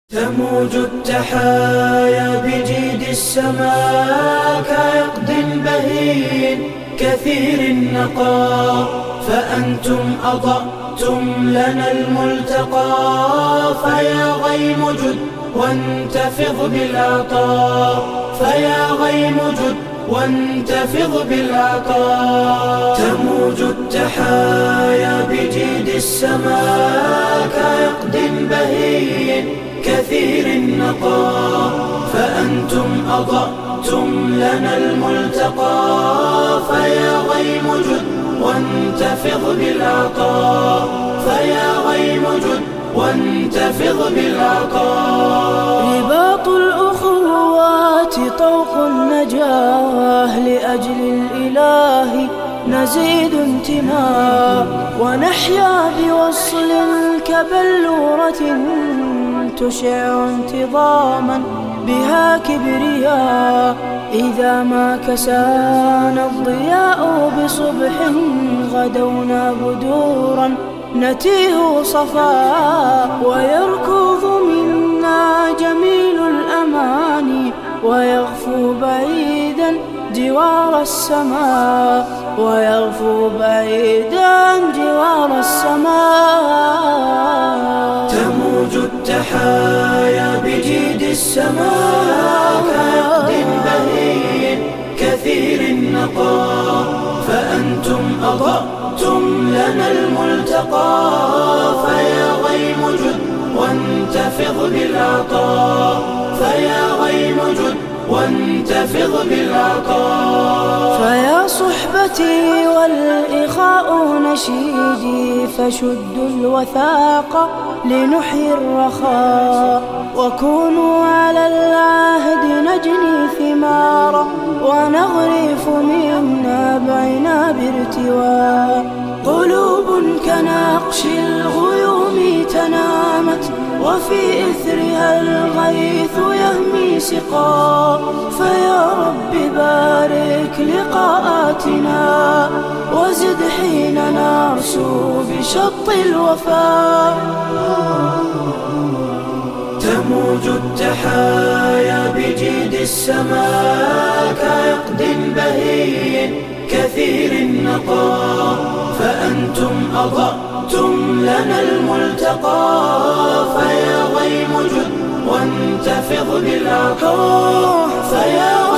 تموج التحايا بجيد السماء كعقد بهين كثير النقاء، فأنتم أضأتم لنا الملتقى. فيا غيم جد وانتفض بالعطاء، فيا غيم جد وانتفض بالعطاء. تموج التحايا بجيد السماء كعقد بهين كثير النقاء، فأنتم أضأتم لنا الملتقى. فيا غيم جد وانتفض بالعطاء، فيا غيم جد وانتفض بالعطاء. رباط الأخوات طوق النجاة، لأجل الإله نزيد انتماء، ونحيا بوصل كبلورة تشع انتظاما بها كبرياء. إذا ما كسانا الضياء بصبح غدونا بدورا نتيه صفاء، ويركض منا جميل الأماني ويغفو بعيدا جوار السماء، ويغفو بعيدا جوار السماء. تموج التحايا بجيد السماء كعقد بهين كثير النقاء، فأنتم أضأتم لنا الملتقى. فيا غيم جد وانتفض بالعطاء، فيا غيم جد وانتفض بالعطاء. فيا صحبتي والإخاء نشيدي، فشدوا الوثاق لنحيي الرخاء، وكونوا على العهد نجني ثمارا، ونغرف من نابعنا بارتواء. قلوب كنقش الغيوم تنامت، وفي إثرها الغيث يهمي سقا. فيا رب بارك لقاءاتنا، وزد حين نرسو بشط الوفاء. تموج التحايا بجيد السماء كعقد بهين كثير النقاء، فأنتم أضأتم لنا الملتقى. فيا غيم جد وانتفض بالعطاء، فيا